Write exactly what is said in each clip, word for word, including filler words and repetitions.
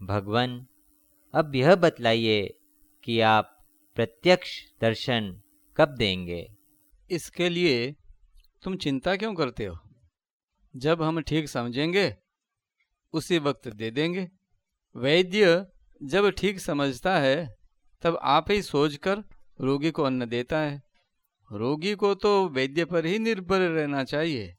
भगवान, अब यह बतलाइए कि आप प्रत्यक्ष दर्शन कब देंगे? इसके लिए तुम चिंता क्यों करते हो? जब हम ठीक समझेंगे उसी वक्त दे देंगे। वैद्य जब ठीक समझता है तब आप ही सोचकर रोगी को अन्न देता है। रोगी को तो वैद्य पर ही निर्भर रहना चाहिए।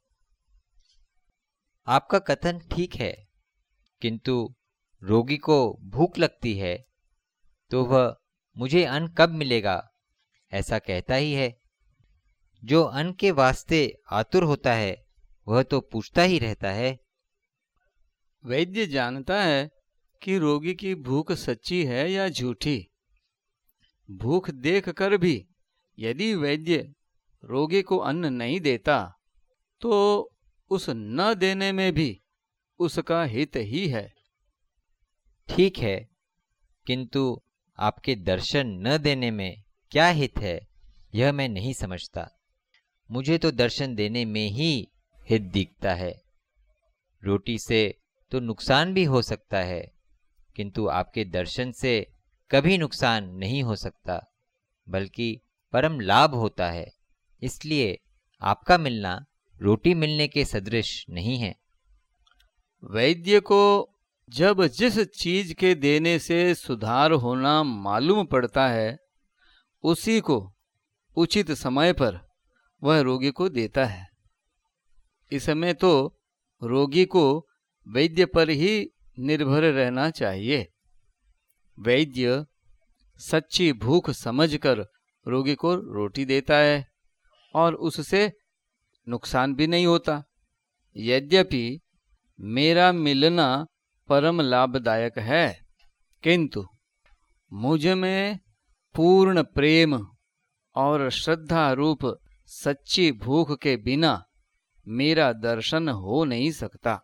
आपका कथन ठीक है, किंतु रोगी को भूख लगती है तो वह मुझे अन्न कब मिलेगा ऐसा कहता ही है। जो अन्न के वास्ते आतुर होता है वह तो पूछता ही रहता है। वैद्य जानता है कि रोगी की भूख सच्ची है या झूठी। भूख देखकर भी यदि वैद्य रोगी को अन्न नहीं देता तो उस न देने में भी उसका हित ही है। ठीक है, किंतु आपके दर्शन न देने में क्या हित है यह मैं नहीं समझता। मुझे तो दर्शन देने में ही हित दिखता है। रोटी से तो नुकसान भी हो सकता है, किंतु आपके दर्शन से कभी नुकसान नहीं हो सकता, बल्कि परम लाभ होता है। इसलिए आपका मिलना रोटी मिलने के सदृश नहीं है। वैद्य को जब जिस चीज के देने से सुधार होना मालूम पड़ता है उसी को उचित समय पर वह रोगी को देता है। इसमें तो रोगी को वैद्य पर ही निर्भर रहना चाहिए। वैद्य सच्ची भूख समझकर रोगी को रोटी देता है और उससे नुकसान भी नहीं होता। यद्यपि मेरा मिलना परम लाभदायक है, किंतु मुझ में पूर्ण प्रेम और श्रद्धा रूप सच्ची भूख के बिना मेरा दर्शन हो नहीं सकता।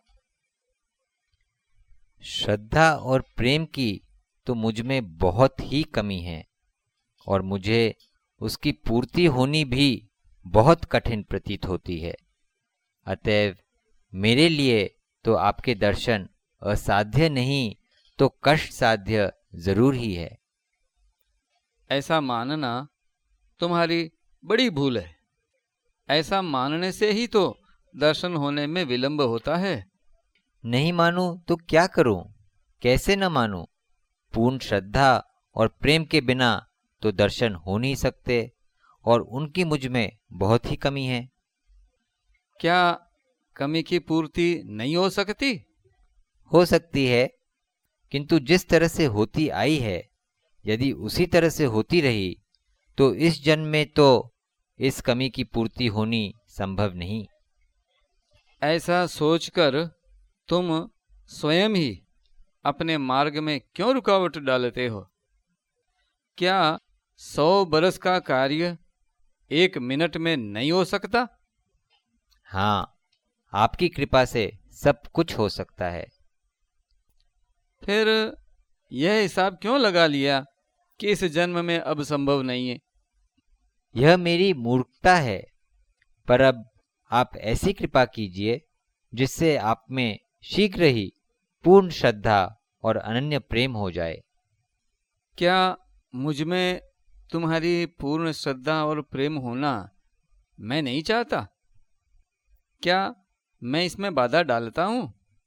श्रद्धा और प्रेम की तो मुझ में बहुत ही कमी है और मुझे उसकी पूर्ति होनी भी बहुत कठिन प्रतीत होती है। अतएव मेरे लिए तो आपके दर्शन असाध्य नहीं तो कष्ट साध्य जरूर ही है। ऐसा मानना तुम्हारी बड़ी भूल है। ऐसा मानने से ही तो दर्शन होने में विलंब होता है। नहीं मानूं तो क्या करूं? कैसे न मानूं? पूर्ण श्रद्धा और प्रेम के बिना तो दर्शन हो नहीं सकते और उनकी मुझ में बहुत ही कमी है। क्या कमी की पूर्ति नहीं हो सकती? हो सकती है, किंतु जिस तरह से होती आई है यदि उसी तरह से होती रही तो इस जन्म में तो इस कमी की पूर्ति होनी संभव नहीं। ऐसा सोचकर तुम स्वयं ही अपने मार्ग में क्यों रुकावट डालते हो? क्या सौ बरस का कार्य एक मिनट में नहीं हो सकता? हाँ, आपकी कृपा से सब कुछ हो सकता है। फिर यह हिसाब क्यों लगा लिया कि इस जन्म में अब संभव नहीं है? यह मेरी मूर्खता है, पर अब आप ऐसी कृपा कीजिए जिससे आप में शीघ्र ही पूर्ण श्रद्धा और अनन्य प्रेम हो जाए। क्या मुझ में तुम्हारी पूर्ण श्रद्धा और प्रेम होना मैं नहीं चाहता? क्या मैं इसमें बाधा डालता हूं?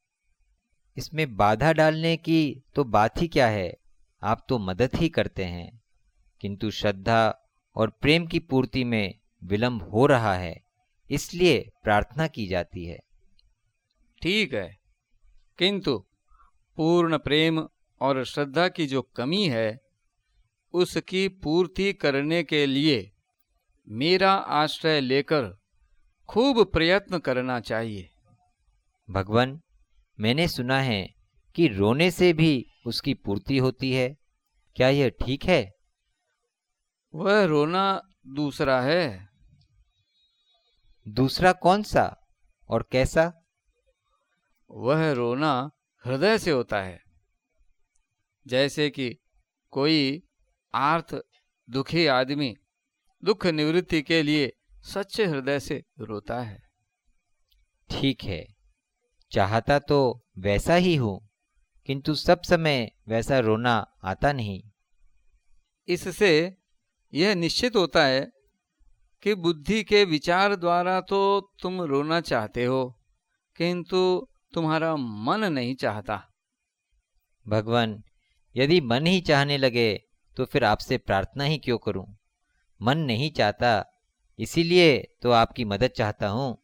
इसमें बाधा डालने की तो बात ही क्या है, आप तो मदद ही करते हैं, किंतु श्रद्धा और प्रेम की पूर्ति में विलंब हो रहा है, इसलिए प्रार्थना की जाती है। ठीक है, किंतु पूर्ण प्रेम और श्रद्धा की जो कमी है उसकी पूर्ति करने के लिए मेरा आश्रय लेकर खूब प्रयत्न करना चाहिए। भगवान, मैंने सुना है कि रोने से भी उसकी पूर्ति होती है, क्या यह ठीक है? वह रोना दूसरा है। दूसरा कौन सा और कैसा? वह रोना हृदय से होता है। जैसे कि कोई आर्त दुखी आदमी दुख निवृत्ति के लिए सच्चे हृदय से रोता है। ठीक है, चाहता तो वैसा ही हूं, किंतु सब समय वैसा रोना आता नहीं। इससे यह निश्चित होता है कि बुद्धि के विचार द्वारा तो तुम रोना चाहते हो, किंतु तुम्हारा मन नहीं चाहता। भगवान, यदि मन ही चाहने लगे तो फिर आपसे प्रार्थना ही क्यों करूं? मन नहीं चाहता, इसीलिए तो आपकी मदद चाहता हूं।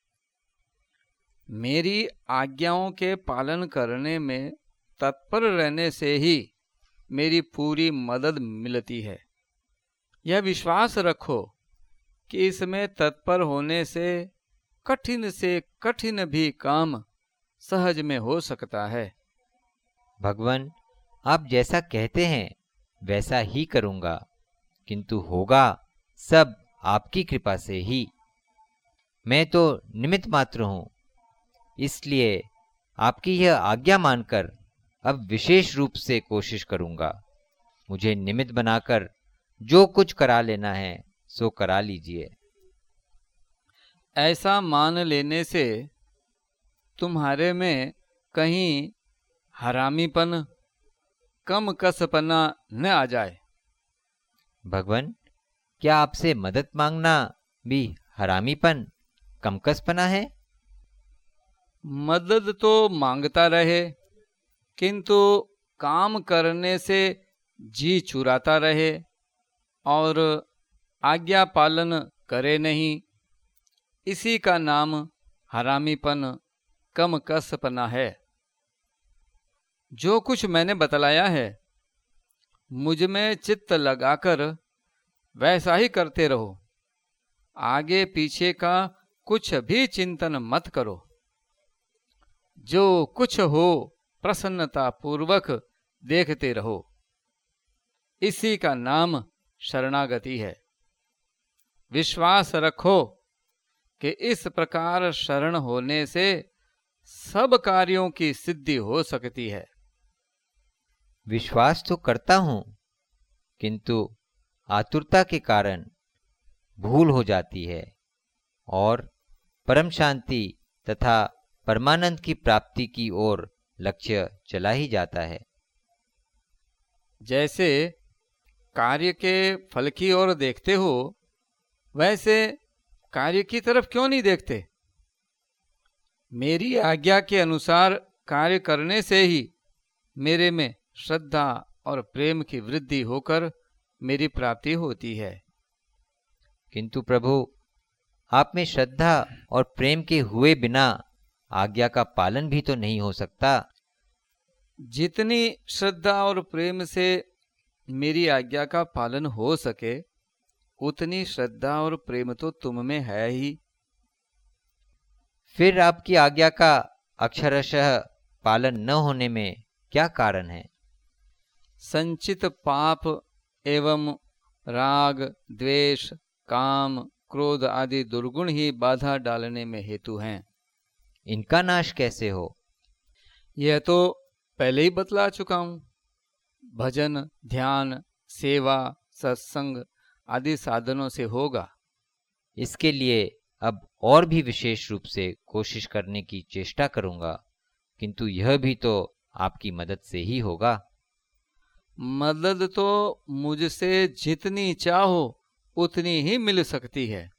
मेरी आज्ञाओं के पालन करने में तत्पर रहने से ही मेरी पूरी मदद मिलती है। यह विश्वास रखो कि इसमें तत्पर होने से कठिन से कठिन भी काम सहज में हो सकता है। भगवान, आप जैसा कहते हैं वैसा ही करूंगा, किंतु होगा सब आपकी कृपा से ही। मैं तो निमित्त मात्र हूं, इसलिए आपकी यह आज्ञा मानकर अब विशेष रूप से कोशिश करूंगा। मुझे निमित्त बनाकर जो कुछ करा लेना है सो करा लीजिए। ऐसा मान लेने से तुम्हारे में कहीं हरामीपन, कम कसपना न आ जाए। भगवान, क्या आपसे मदद मांगना भी हरामीपन, कमकसपना है? मदद तो मांगता रहे, किंतु काम करने से जी चुराता रहे और आज्ञा पालन करे नहीं, इसी का नाम हरामीपन, कमकसपना है। जो कुछ मैंने बतलाया है, मुझ में चित्त लगाकर वैसा ही करते रहो। आगे पीछे का कुछ भी चिंतन मत करो। जो कुछ हो प्रसन्नता पूर्वक देखते रहो। इसी का नाम शरणागति है। विश्वास रखो कि इस प्रकार शरण होने से सब कार्यों की सिद्धि हो सकती है। विश्वास तो करता हूं, किंतु आतुरता के कारण भूल हो जाती है और परम शांति तथा परमानंद की प्राप्ति की ओर लक्ष्य चला ही जाता है। जैसे कार्य के फल की ओर देखते हो, वैसे कार्य की तरफ क्यों नहीं देखते? मेरी आज्ञा के अनुसार कार्य करने से ही मेरे में श्रद्धा और प्रेम की वृद्धि होकर मेरी प्राप्ति होती है। किंतु प्रभु, आप में श्रद्धा और प्रेम के हुए बिना आज्ञा का पालन भी तो नहीं हो सकता। जितनी श्रद्धा और प्रेम से मेरी आज्ञा का पालन हो सके, उतनी श्रद्धा और प्रेम तो तुम में है ही। फिर आपकी आज्ञा का अक्षरशः पालन न होने में क्या कारण है? संचित पाप एवं राग, द्वेष, काम, क्रोध आदि दुर्गुण ही बाधा डालने में हेतु हैं। इनका नाश कैसे हो? यह तो पहले ही बतला चुका हूं। भजन, ध्यान, सेवा, सत्संग आदि साधनों से होगा। इसके लिए अब और भी विशेष रूप से कोशिश करने की चेष्टा करूंगा, किंतु यह भी तो आपकी मदद से ही होगा। मदद तो मुझसे जितनी चाहो उतनी ही मिल सकती है।